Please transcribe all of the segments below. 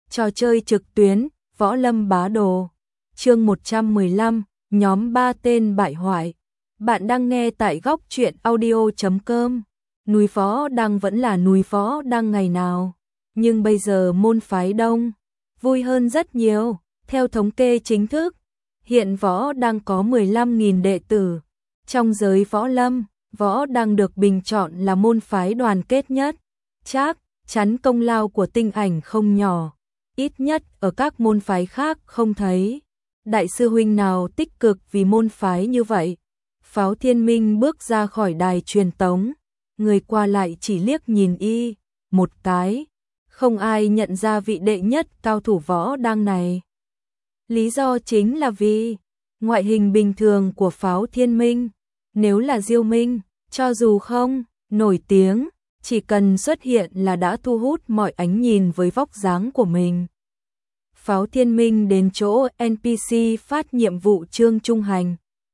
Trò chơi trực tuyến, Võ Lâm Bá Đồ. Chương 115, nhóm 3 tên bại hoại. Bạn đang nghe tại góc truyện audio.com. Núi Võ Đăng vẫn là núi Võ Đăng ngày nào, nhưng bây giờ môn phái đông, vui hơn rất nhiều. Theo thống kê chính thức, hiện Võ Đăng có 15.000 đệ tử. Trong giới võ lâm, Võ Đăng được bình chọn là môn phái đoàn kết nhất. Chắc chắn công lao của Tinh Ảnh không nhỏ, ít nhất ở các môn phái khác không thấy đại sư huynh nào tích cực vì môn phái như vậy. Pháo Thiên Minh bước ra khỏi đài truyền tống, người qua lại chỉ liếc nhìn y một cái, không ai nhận ra vị đệ nhất cao thủ Võ Đăng này. Lý do chính là vì ngoại hình bình thường của Pháo Thiên Minh. Nếu là Diêu Minh, cho dù không nổi tiếng, chỉ cần xuất hiện là đã thu hút mọi ánh nhìn với vóc dáng của mình. Pháo Thiên Minh đến chỗ NPC phát nhiệm vụ Trương Trung Hành.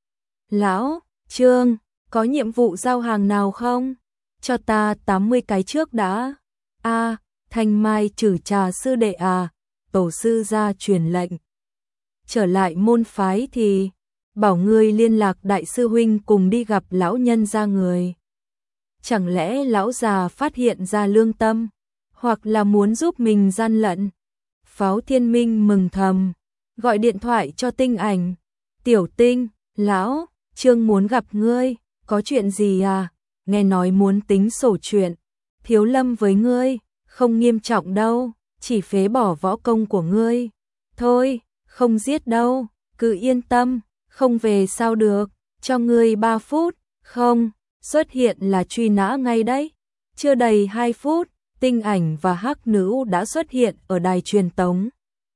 Lão, Trương, có nhiệm vụ giao hàng nào không? Cho ta 80 cái trước đã. Thanh Mai Trử Trà sư đệ à, tổ sư ra truyền lệnh. Trở lại môn phái thì bảo ngươi liên lạc đại sư huynh cùng đi gặp lão nhân gia người. Chẳng lẽ lão già phát hiện ra lương tâm, hoặc là muốn giúp mình gian lận? Pháo Thiên Minh mừng thầm, gọi điện thoại cho Tinh Ảnh. Tiểu Tinh, lão, Trương muốn gặp ngươi, có chuyện gì à? Nghe nói muốn tính sổ chuyện, thiếu lâm với ngươi, không nghiêm trọng đâu, chỉ phế bỏ võ công của ngươi. Thôi, không giết đâu, cứ yên tâm, không về sao được, cho ngươi 3 phút, không, xuất hiện là truy nã ngay đấy. Chưa đầy 2 phút, Tinh Ảnh và Hắc Nữ đã xuất hiện ở đài truyền tống.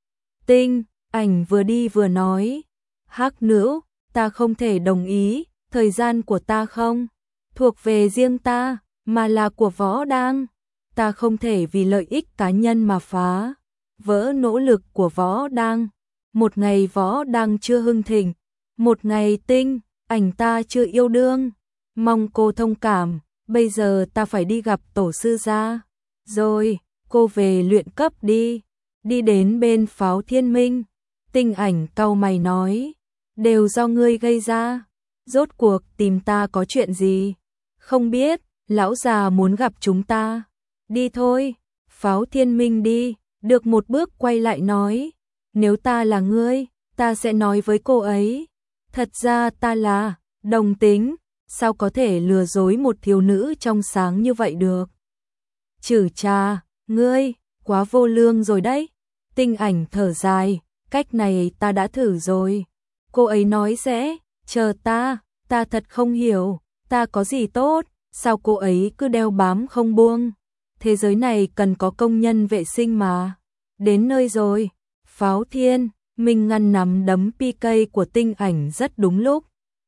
Tinh Ảnh vừa đi vừa nói, Hắc Nữ, ta không thể đồng ý, thời gian của ta không thuộc về riêng ta, mà là của Võ Đăng. Ta không thể vì lợi ích cá nhân mà phá vỡ nỗ lực của Võ Đăng. Một ngày Võ Đăng chưa hưng thịnh, một ngày Tinh Ảnh ta chưa yêu đương, mong cô thông cảm, bây giờ ta phải đi gặp tổ sư gia. Rồi, cô về luyện cấp đi. Đi đến bên Pháo Thiên Minh, Tinh Ảnh cau mày nói, đều do ngươi gây ra, rốt cuộc tìm ta có chuyện gì? Không biết, lão già muốn gặp chúng ta. Đi thôi. Pháo Thiên Minh đi, được một bước quay lại nói, nếu ta là ngươi, ta sẽ nói với cô ấy. Thật ra ta là đồng tính, sao có thể lừa dối một thiếu nữ trong sáng như vậy được? Trử Trà, ngươi, quá vô lương rồi đấy. Tinh Ảnh thở dài, cách này ta đã thử rồi. Cô ấy nói sẽ chờ ta thật không hiểu, ta có gì tốt, sao cô ấy cứ đeo bám không buông? Thế giới này cần có công nhân vệ sinh mà. Đến nơi rồi. Pháo Thiên Minh ngăn nắm đấm PK của Tinh Ảnh rất đúng lúc.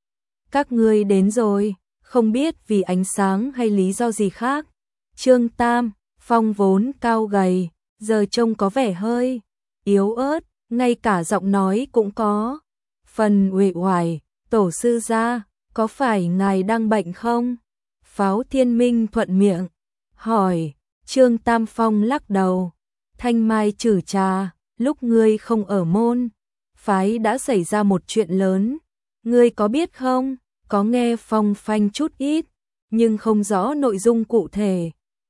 Các ngươi đến rồi, không biết vì ánh sáng hay lý do gì khác. Trương Tam Phong vốn cao gầy, giờ trông có vẻ hơi yếu ớt, ngay cả giọng nói cũng có phần uể oải. Tổ sư gia, có phải ngài đang bệnh không? Pháo Thiên Minh thuận miệng hỏi. Trương Tam Phong lắc đầu. Thanh Mai Trử Trà, lúc ngươi không ở môn phái đã xảy ra một chuyện lớn, ngươi có biết không? Có nghe phong phanh chút ít, nhưng không rõ nội dung cụ thể.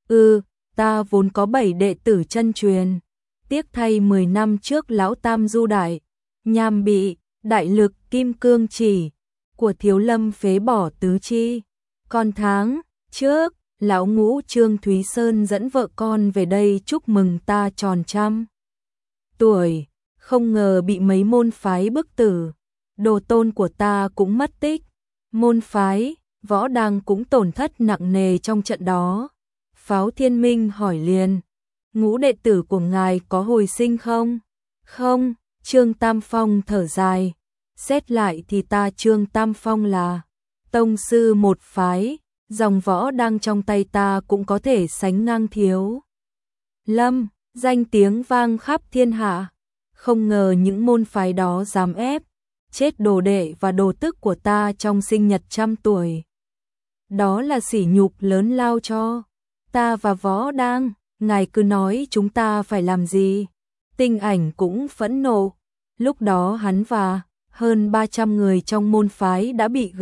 Ta vốn có 7 đệ tử chân truyền, tiếc thay 10 năm trước lão Tam Du Đại Nham bị đại lực kim cương chỉ của thiếu lâm phế bỏ tứ chi. Còn tháng trước, lão Ngũ Trương Thúy Sơn dẫn vợ con về đây chúc mừng ta tròn 100 tuổi, không ngờ bị mấy môn phái bức tử. Đồ tôn của ta cũng mất tích, môn phái Võ Đăng cũng tổn thất nặng nề trong trận đó. Pháo Thiên Minh hỏi liền, Ngũ đệ tử của ngài có hồi sinh không? Không. Trương Tam Phong thở dài, xét lại thì ta Trương Tam Phong là tông sư một phái, dòng Võ Đăng trong tay ta cũng có thể sánh ngang thiếu lâm, danh tiếng vang khắp thiên hạ. Không ngờ những môn phái đó dám ép chết đồ đệ và đồ tức của ta trong sinh nhật 100 tuổi. Đó là sỉ nhục lớn lao cho ta và Võ Đăng. Ngài cứ nói chúng ta phải làm gì? Tinh Ảnh cũng phẫn nộ. Lúc đó hắn và hơn 300 người trong môn phái đã bị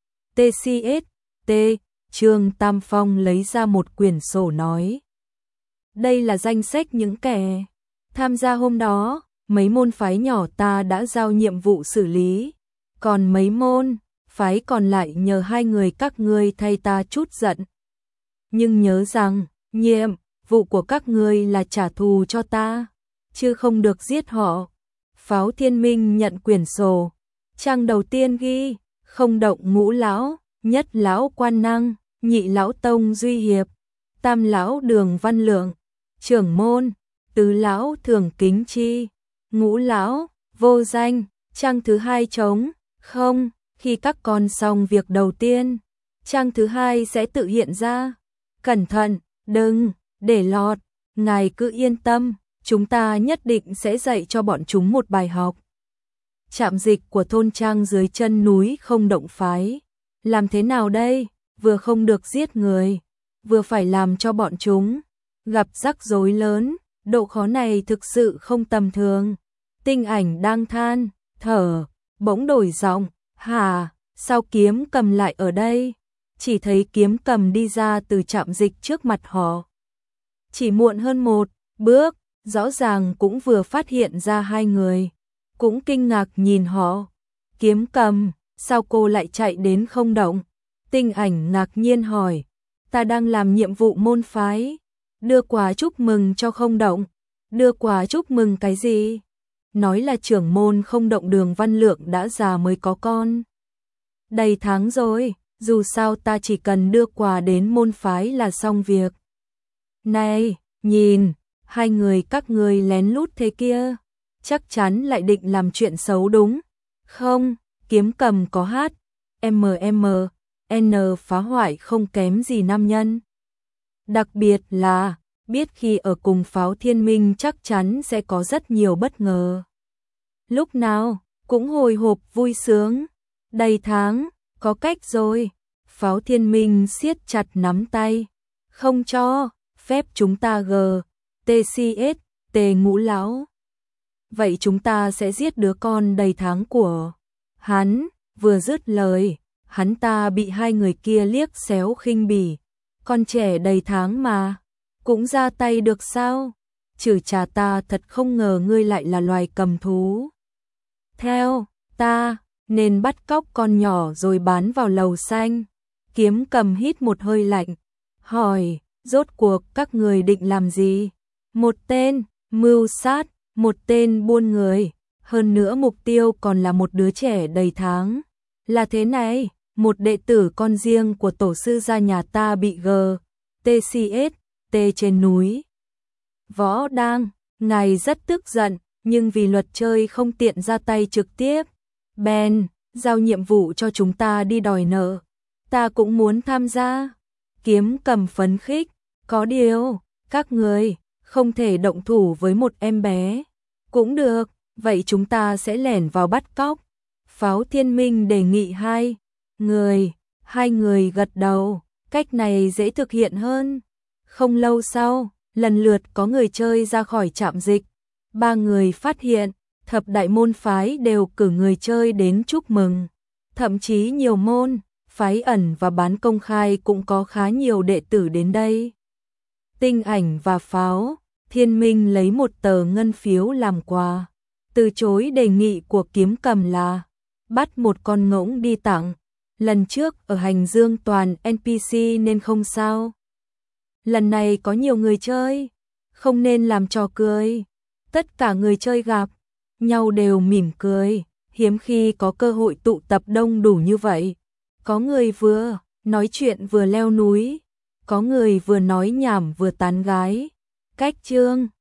GTCST. Trương Tam Phong lấy ra một quyển sổ nói. Đây là danh sách những kẻ tham gia hôm đó, mấy môn phái nhỏ ta đã giao nhiệm vụ xử lý, còn mấy môn phái còn lại nhờ hai người các ngươi thay ta chút giận. Nhưng nhớ rằng, nhiệm vụ của các ngươi là trả thù cho ta, chứ không được giết họ. Pháo Thiên Minh nhận quyển sổ, trang đầu tiên ghi, không động ngũ lão, nhất lão Quan Năng, nhị lão Tông Duy Hiệp, tam lão Đường Văn Lượng, trưởng môn, tứ lão Thường Kính Chi, ngũ lão Vô Danh. Trang thứ hai trống không, khi các con xong việc đầu tiên, trang thứ hai sẽ tự hiện ra. Cẩn thận, đừng để lọt, ngài cứ yên tâm, chúng ta nhất định sẽ dạy cho bọn chúng một bài học. Trạm dịch của thôn trang dưới chân núi không động phái. Làm thế nào đây? Vừa không được giết người, vừa phải làm cho bọn chúng gặp rắc rối lớn, độ khó này thực sự không tầm thường. Tinh Ảnh đang than thở, bỗng đổi giọng, "Hả, sao Kiếm Cầm lại ở đây?" Chỉ thấy Kiếm Cầm đi ra từ trạm dịch trước mặt họ. Chỉ muộn hơn một bước, rõ ràng cũng vừa phát hiện ra hai người, cũng kinh ngạc nhìn họ. "Kiếm Cầm, sao cô lại chạy đến không động?" Tinh Ảnh ngạc nhiên hỏi. "Ta đang làm nhiệm vụ môn phái, đưa quà chúc mừng cho không động." "Đưa quà chúc mừng cái gì?" "Nói là trưởng môn không động Đường Văn Lượng đã già mới có con. Đầy tháng rồi, dù sao ta chỉ cần đưa quà đến môn phái là xong việc." "Này, nhìn, hai người các ngươi lén lút thế kia, chắc chắn lại định làm chuyện xấu đúng không?" Kiếm Cầm có hát N phá hoại không kém gì nam nhân. Đặc biệt là biết khi ở cùng Pháo Thiên Minh chắc chắn sẽ có rất nhiều bất ngờ. Lúc nào cũng hồi hộp vui sướng. "Đầy tháng, có cách rồi." Pháo Thiên Minh siết chặt nắm tay. "Không cho phép chúng ta GTCST ngũ lão. Vậy chúng ta sẽ giết đứa con đầy tháng của hắn." Vừa dứt lời, hắn ta bị hai người kia liếc xéo khinh bỉ. "Con trẻ đầy tháng mà, cũng ra tay được sao? Chử trà, ta thật không ngờ ngươi lại là loài cầm thú. Theo ta, nên bắt cóc con nhỏ rồi bán vào lầu xanh." Kiếm Cầm hít một hơi lạnh, hỏi, "Rốt cuộc các người định làm gì?" "Một tên mưu sát, một tên buôn người, hơn nữa mục tiêu còn là một đứa trẻ đầy tháng." "Là thế này, một đệ tử con riêng của tổ sư gia nhà ta bị GTCST trên núi Võ Đang. Ngài rất tức giận, nhưng vì luật chơi không tiện ra tay trực tiếp, bèn giao nhiệm vụ cho chúng ta đi đòi nợ. Ta cũng muốn tham gia." Kiếm Cầm phấn khích, "Có điều, các người không thể động thủ với một em bé." "Cũng được, vậy chúng ta sẽ lẻn vào bắt cóc." Pháo Thiên Minh đề nghị hai người gật đầu, cách này dễ thực hiện hơn. Không lâu sau, lần lượt có người chơi ra khỏi trạm dịch. Ba người phát hiện, thập đại môn phái đều cử người chơi đến chúc mừng. Thậm chí nhiều môn phái ẩn và bán công khai cũng có khá nhiều đệ tử đến đây. Tinh Ảnh và Pháo Thiên Minh lấy một tờ ngân phiếu làm quà, từ chối đề nghị của Kiếm Cầm là bắt một con ngỗng đi tặng. Lần trước ở Hành Dương toàn NPC nên không sao. Lần này có nhiều người chơi, không nên làm trò cười. Tất cả người chơi gặp nhau đều mỉm cười, hiếm khi có cơ hội tụ tập đông đủ như vậy. Có người vừa nói chuyện vừa leo núi, có người vừa nói nhảm vừa tán gái. Cách chương